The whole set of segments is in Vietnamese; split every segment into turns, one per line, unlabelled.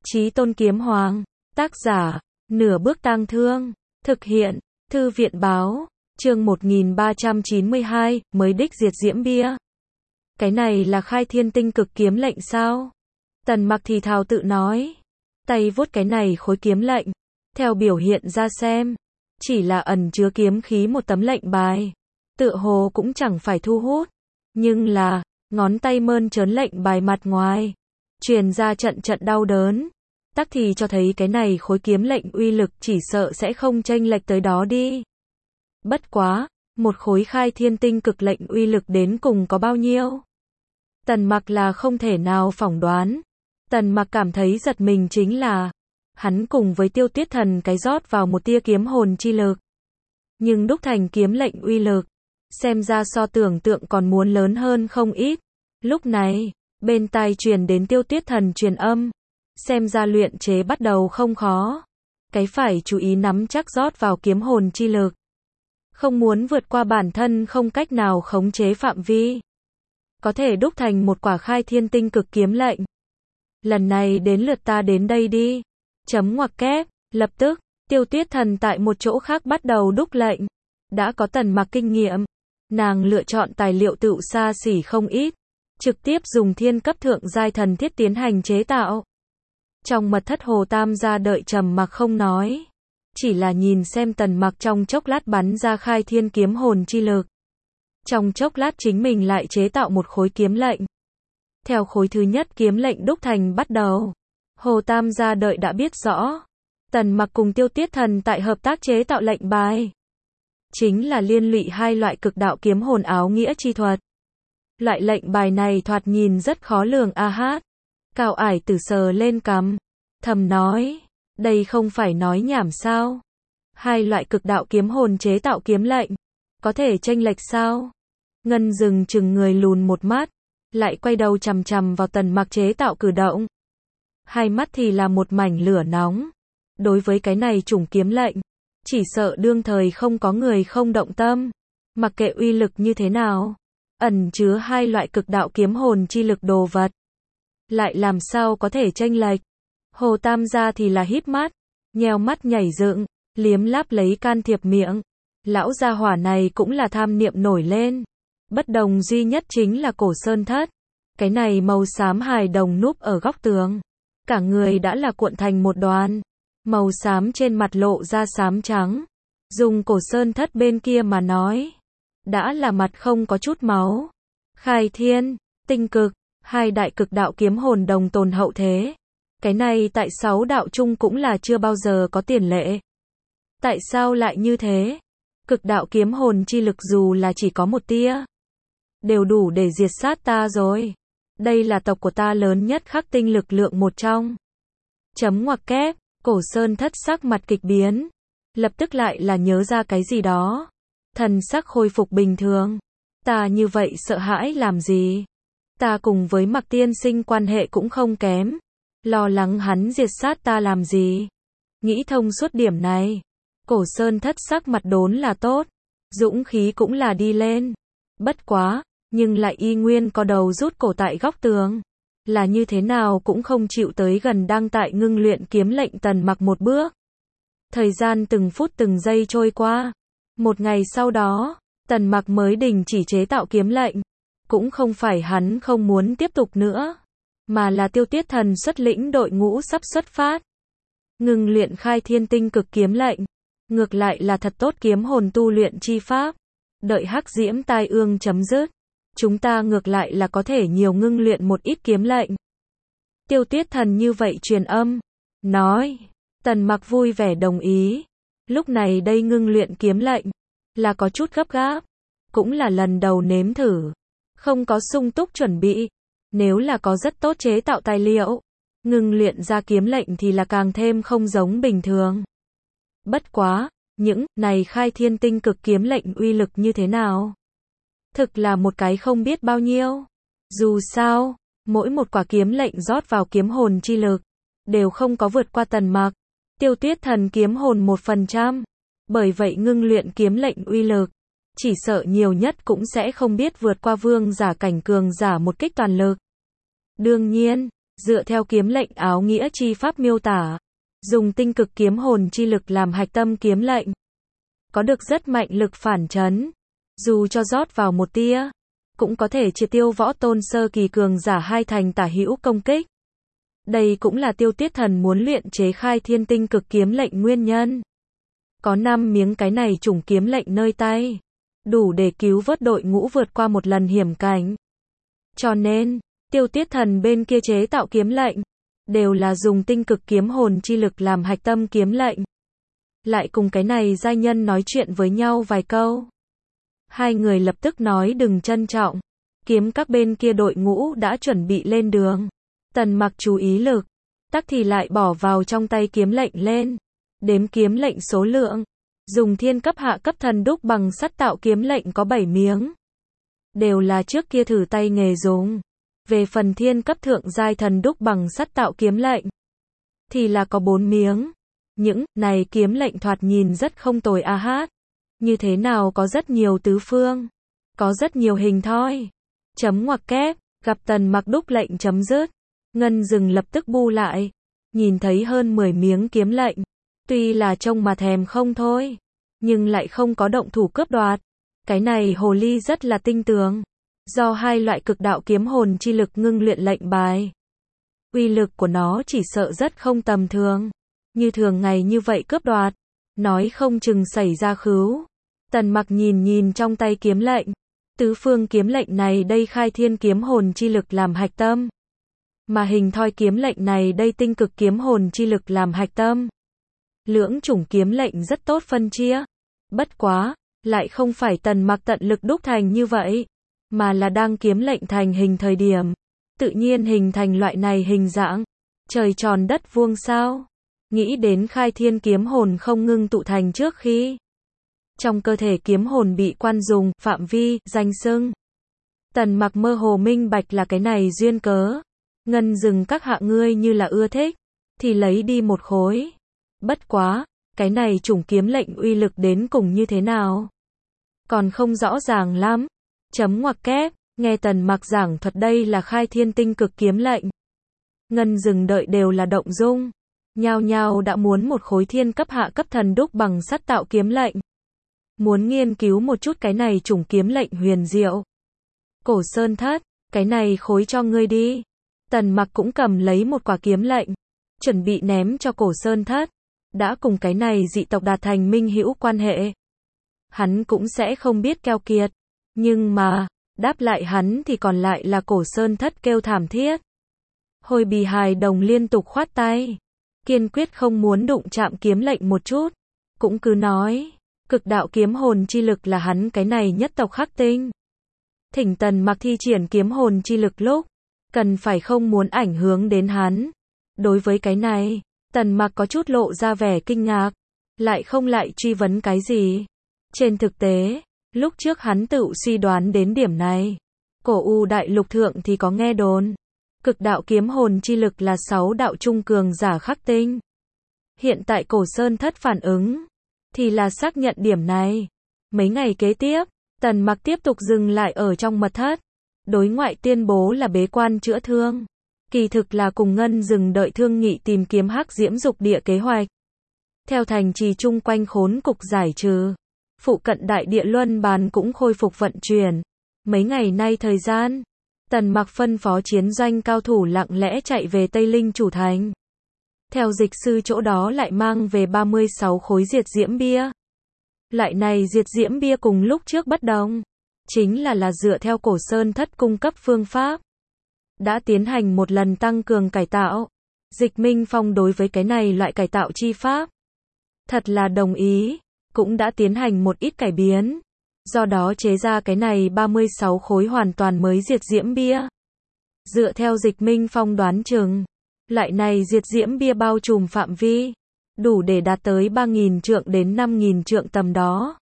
Chí Tôn Kiếm Hoàng, tác giả, Nửa Bước Tang Thương, thực hiện, Thư viện báo, chương 1392, mới đích diệt Diễm Bia. Cái này là Khai Thiên Tinh Cực kiếm lệnh sao? Tần Mặc thì thào tự nói, tay vuốt cái này khối kiếm lệnh, theo biểu hiện ra xem, chỉ là ẩn chứa kiếm khí một tấm lệnh bài, tựa hồ cũng chẳng phải thu hút, nhưng là, ngón tay mơn trớn lệnh bài mặt ngoài, truyền ra trận trận đau đớn, tắc thì cho thấy cái này khối kiếm lệnh uy lực chỉ sợ sẽ không chênh lệch tới đó đi. Bất quá, một khối Khai Thiên Tinh Cực lệnh uy lực đến cùng có bao nhiêu? Tần Mặc là không thể nào phỏng đoán. Tần Mặc cảm thấy giật mình chính là, hắn cùng với Tiêu Tuyết Thần cái rót vào một tia kiếm hồn chi lực. Nhưng đúc thành kiếm lệnh uy lực, xem ra so tưởng tượng còn muốn lớn hơn không ít. Lúc này, bên tai truyền đến Tiêu Tuyết Thần truyền âm, xem ra luyện chế bắt đầu không khó. Cái phải chú ý nắm chắc rót vào kiếm hồn chi lực. Không muốn vượt qua bản thân không cách nào khống chế phạm vi. Có thể đúc thành một quả Khai Thiên Tinh Cực kiếm lệnh. Lần này đến lượt ta đến đây đi. Chấm ngoặc kép, lập tức, Tiêu Tuyết Thần tại một chỗ khác bắt đầu đúc lệnh. Đã có Tần Mặc kinh nghiệm, nàng lựa chọn tài liệu tựu xa xỉ không ít, trực tiếp dùng thiên cấp thượng giai thần thiết tiến hành chế tạo. Trong mật thất Hồ Tam gia đợi trầm mặc không nói, chỉ là nhìn xem Tần Mặc trong chốc lát bắn ra Khai Thiên kiếm hồn chi lực. Trong chốc lát chính mình lại chế tạo một khối kiếm lệnh. Theo khối thứ nhất kiếm lệnh đúc thành bắt đầu, Hồ Tam gia đợi đã biết rõ, Tần Mặc cùng Tiêu Tuyết Thần tại hợp tác chế tạo lệnh bài, chính là liên lụy hai loại cực đạo kiếm hồn áo nghĩa chi thuật. Loại lệnh bài này thoạt nhìn rất khó lường a hát. Cao Ải Tử sờ lên cằm, thầm nói, đây không phải nói nhảm sao? Hai loại cực đạo kiếm hồn chế tạo kiếm lệnh, có thể chênh lệch sao? Ngân Dừng chừng người lùn một mắt, lại quay đầu chằm chằm vào Tần Mặc chế tạo cử động. Hai mắt thì là một mảnh lửa nóng. Đối với cái này chủng kiếm lệnh, chỉ sợ đương thời không có người không động tâm. Mặc kệ uy lực như thế nào, ẩn chứa hai loại cực đạo kiếm hồn chi lực đồ vật, lại làm sao có thể chênh lệch. Hồ Tam gia thì là híp mắt, nheo mắt nhảy dựng, liếm láp lấy can thiệp miệng. Lão gia hỏa này cũng là tham niệm nổi lên. Bất đồng duy nhất chính là cổ sơn thất. Cái này màu xám hài đồng núp ở góc tường, cả người đã là cuộn thành một đoàn, màu xám trên mặt lộ ra xám trắng. Dùng cổ sơn thất bên kia mà nói, đã là mặt không có chút máu. Khai Thiên, Tinh Cực, hai đại cực đạo kiếm hồn đồng tồn hậu thế. Cái này tại 6 đạo chung cũng là chưa bao giờ có tiền lệ. Tại sao lại như thế? Cực đạo kiếm hồn chi lực dù là chỉ có một tia, đều đủ để diệt sát ta rồi. Đây là tộc của ta lớn nhất khắc tinh lực lượng một trong. Chấm ngoặc kép, cổ sơn thất sắc mặt kịch biến. Lập tức lại là nhớ ra cái gì đó. Thần sắc khôi phục bình thường. Ta như vậy sợ hãi làm gì? Ta cùng với Mặc tiên sinh quan hệ cũng không kém. Lo lắng hắn diệt sát ta làm gì? Nghĩ thông suốt điểm này, cổ sơn thất sắc mặt đốn là tốt. Dũng khí cũng là đi lên. Bất quá, nhưng lại y nguyên có đầu rút cổ tại góc tường. Là như thế nào cũng không chịu tới gần đang tại ngưng luyện kiếm lệnh Tần Mặc một bước. Thời gian từng phút từng giây trôi qua. Một ngày sau đó, Tần Mặc mới đình chỉ chế tạo kiếm lệnh. Cũng không phải hắn không muốn tiếp tục nữa, mà là Tiêu Tuyết Thần xuất lĩnh đội ngũ sắp xuất phát. Ngưng luyện Khai Thiên Tinh Cực kiếm lệnh, ngược lại là thật tốt kiếm hồn tu luyện chi pháp. Đợi hắc diễm tai ương chấm dứt, chúng ta ngược lại là có thể nhiều ngưng luyện một ít kiếm lệnh. Tiêu Tuyết Thần như vậy truyền âm, nói. Tần Mặc vui vẻ đồng ý. Lúc này đây ngưng luyện kiếm lệnh, là có chút gấp gáp. Cũng là lần đầu nếm thử. Không có sung túc chuẩn bị. Nếu là có rất tốt chế tạo tài liệu, ngưng luyện ra kiếm lệnh thì là càng thêm không giống bình thường. Bất quá, những này Khai Thiên Tinh Cực kiếm lệnh uy lực như thế nào? Thực là một cái không biết bao nhiêu. Dù sao, mỗi một quả kiếm lệnh rót vào kiếm hồn chi lực, đều không có vượt qua Tần Mặc, Tiêu Tuyết Thần kiếm hồn 1%. Bởi vậy ngưng luyện kiếm lệnh uy lực, chỉ sợ nhiều nhất cũng sẽ không biết vượt qua vương giả cảnh cường giả một kích toàn lực. Đương nhiên, Dựa theo kiếm lệnh áo nghĩa chi pháp miêu tả, dùng tinh cực kiếm hồn chi lực làm hạch tâm kiếm lệnh, có được rất mạnh lực phản chấn, dù cho rót vào một tia, cũng có thể triệt tiêu võ tôn sơ kỳ cường giả 2 thành tả hữu công kích. Đây cũng là Tiêu Tiết Thần muốn luyện chế khai thiên tinh cực kiếm lệnh nguyên nhân. Có 5 miếng cái này chủng kiếm lệnh nơi tay, đủ để cứu vớt đội ngũ vượt qua một lần hiểm cảnh. Cho nên, Tiêu Tiết Thần bên kia chế tạo kiếm lệnh, đều là dùng tinh cực kiếm hồn chi lực làm hạch tâm kiếm lệnh. Lại cùng cái này giai nhân nói chuyện với nhau vài câu. Hai người lập tức nói đừng trân trọng. Kiếm các bên kia đội ngũ đã chuẩn bị lên đường. Tần Mặc chú ý lực, tắc thì lại bỏ vào trong tay kiếm lệnh lên. Đếm kiếm lệnh số lượng. Dùng thiên cấp hạ cấp thần đúc bằng sắt tạo kiếm lệnh có 7 miếng. Đều là trước kia thử tay nghề dùng. Về phần thiên cấp thượng giai thần đúc bằng sắt tạo kiếm lệnh, thì là có 4 miếng. Những này kiếm lệnh thoạt nhìn rất không tồi a hát. Như thế nào có rất nhiều tứ phương, có rất nhiều hình thoi. Chấm ngoặc kép, gặp Tần Mặc đúc lệnh chấm dứt. Ngân Dừng lập tức bu lại, nhìn thấy hơn 10 miếng kiếm lệnh. Tuy là trông mà thèm không thôi, nhưng lại không có động thủ cướp đoạt. Cái này hồ ly rất là tinh tường. Do 2 loại cực đạo kiếm hồn chi lực ngưng luyện lệnh bài. Uy lực của nó chỉ sợ rất không tầm thường. Như thường ngày như vậy cướp đoạt, nói không chừng xảy ra khứu. Tần Mặc nhìn trong tay kiếm lệnh. Tứ phương kiếm lệnh này đây khai thiên kiếm hồn chi lực làm hạch tâm. Mà hình thoi kiếm lệnh này đây tinh cực kiếm hồn chi lực làm hạch tâm. Lưỡng chủng kiếm lệnh rất tốt phân chia. Bất quá, lại không phải Tần Mặc tận lực đúc thành như vậy, mà là đang kiếm lệnh thành hình thời điểm, tự nhiên hình thành loại này hình dạng. Trời tròn đất vuông sao? Nghĩ đến khai thiên kiếm hồn không ngưng tụ thành trước khi trong cơ thể kiếm hồn bị quan dùng, phạm vi, danh xưng. Tần Mặc mơ hồ minh bạch là cái này duyên cớ. Ngân Dừng các hạ ngươi như là ưa thích, thì lấy đi một khối. Bất quá, cái này chủng kiếm lệnh uy lực đến cùng như thế nào? Còn không rõ ràng lắm. Chấm ngoặc kép, nghe Tần Mặc giảng thuật đây là khai thiên tinh cực kiếm lệnh. Ngân Dừng đợi đều là động dung. Nhao nhao đã muốn một khối thiên cấp hạ cấp thần đúc bằng sắt tạo kiếm lệnh. Muốn nghiên cứu một chút cái này chủng kiếm lệnh huyền diệu. Cổ Sơn Thất, cái này khối cho ngươi đi. Tần Mặc cũng cầm lấy một quả kiếm lệnh, chuẩn bị ném cho Cổ Sơn Thất. Đã cùng cái này dị tộc đạt thành minh hữu quan hệ, hắn cũng sẽ không biết keo kiệt. Nhưng mà, đáp lại hắn thì còn lại là Cổ Sơn Thất kêu thảm thiết. Hồi Bì hài đồng liên tục khoát tay, kiên quyết không muốn đụng chạm kiếm lệnh một chút. Cũng cứ nói, cực đạo kiếm hồn chi lực là hắn cái này nhất tộc khắc tinh. Thỉnh Tần Mặc thi triển kiếm hồn chi lực lúc, cần phải không muốn ảnh hưởng đến hắn. Đối với cái này, Tần Mặc có chút lộ ra vẻ kinh ngạc, lại không lại truy vấn cái gì. Trên thực tế, lúc trước hắn tự suy đoán đến điểm này. Cổ U đại lục thượng thì có nghe đồn, cực đạo kiếm hồn chi lực là 6 đạo trung cường giả khắc tinh. Hiện tại Cổ Sơn Thất phản ứng, thì là xác nhận điểm này. Mấy ngày kế tiếp, Tần Mặc tiếp tục dừng lại ở trong mật thất. Đối ngoại tuyên bố là bế quan chữa thương. Kỳ thực là cùng Ngân Dừng đợi thương nghị tìm kiếm hắc diễm dục địa kế hoạch. Theo thành trì chung quanh khốn cục giải trừ, phụ cận đại địa luân bàn cũng khôi phục vận chuyển. Mấy ngày nay thời gian, Tần Mặc phân phó chiến doanh cao thủ lặng lẽ chạy về Tây Linh chủ thành. Theo dịch sư chỗ đó lại mang về 36 khối diệt diễm bia. Loại này diệt diễm bia cùng lúc trước bất đồng, chính là dựa theo Cổ Sơn Thất cung cấp phương pháp. Đã tiến hành một lần tăng cường cải tạo. Dịch Minh Phong đối với cái này loại cải tạo chi pháp thật là đồng ý, cũng đã tiến hành một ít cải biến. Do đó chế ra cái này 36 khối hoàn toàn mới diệt diễm bia. Dựa theo Dịch Minh Phong đoán chừng, loại này diệt diễm bia bao trùm phạm vi đủ để đạt tới 3.000 trượng đến 5.000 trượng tầm đó.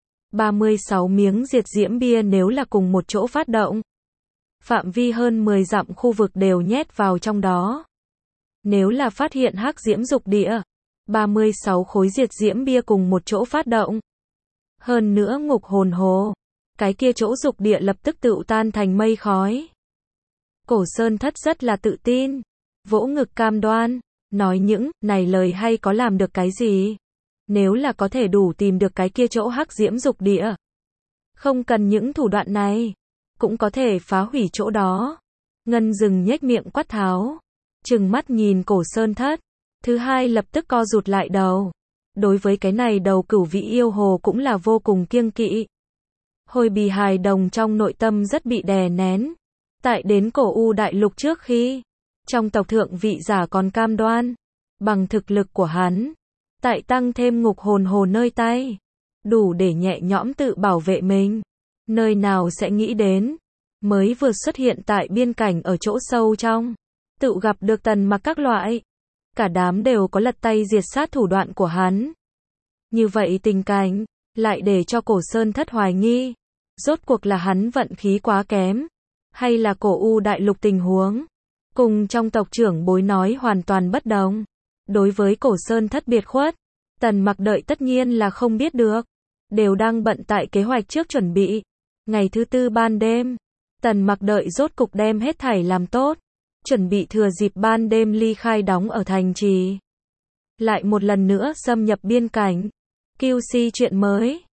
36 miếng diệt diễm bia nếu là cùng một chỗ phát động, phạm vi hơn 10 dặm khu vực đều nhét vào trong đó. Nếu là phát hiện hắc diễm dục địa, 36 khối diệt diễm bia cùng một chỗ phát động. Hơn nữa ngục hồn hồ, cái kia chỗ dục địa lập tức tựu tan thành mây khói. Cổ Sơn Thất rất là tự tin, vỗ ngực cam đoan, nói những này lời hay có làm được cái gì. Nếu là có thể đủ tìm được cái kia chỗ hắc diễm dục địa. Không cần những thủ đoạn này, cũng có thể phá hủy chỗ đó. Ngân Dừng nhếch miệng quát tháo, trừng mắt nhìn Cổ Sơn Thất. Thứ hai lập tức co rụt lại đầu. Đối với cái này đầu cửu vị yêu hồ cũng là vô cùng kiêng kỵ. Hồi bì hài đồng trong nội tâm rất bị đè nén. Tại đến Cổ U đại lục trước khi, trong tộc thượng vị giả còn cam đoan, bằng thực lực của hắn, tại tăng thêm ngục hồn hồ nơi tay, đủ để nhẹ nhõm tự bảo vệ mình. Nơi nào sẽ nghĩ đến, mới vừa xuất hiện tại biên cảnh ở chỗ sâu trong, tự gặp được Tần Mặc các loại. Cả đám đều có lật tay diệt sát thủ đoạn của hắn. Như vậy tình cảnh, lại để cho Cổ Sơn Thất hoài nghi. Rốt cuộc là hắn vận khí quá kém, hay là Cổ U đại lục tình huống, cùng trong tộc trưởng bối nói hoàn toàn bất đồng. Đối với Cổ Sơn Thất biệt khuất, Tần Mặc đợi tất nhiên là không biết được. Đều đang bận tại kế hoạch trước chuẩn bị. Ngày thứ tư ban đêm, Tần Mặc đợi rốt cục đem hết thảy làm tốt. Chuẩn bị thừa dịp ban đêm ly khai đóng ở thành trì. Lại một lần nữa xâm nhập biên cảnh. QC chuyện mới.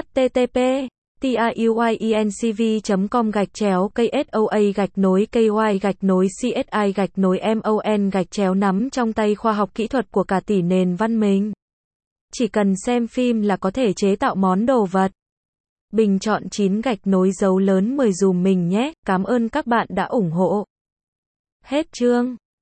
http://tiuyencv.com/KSOA-KY-CSI-MON nắm trong tay khoa học kỹ thuật của cả tỷ nền văn minh. Chỉ cần xem phim là có thể chế tạo món đồ vật. Bình chọn 9 dấu lớn 10 dùm mình nhé. Cảm ơn các bạn đã ủng hộ. Hết chương.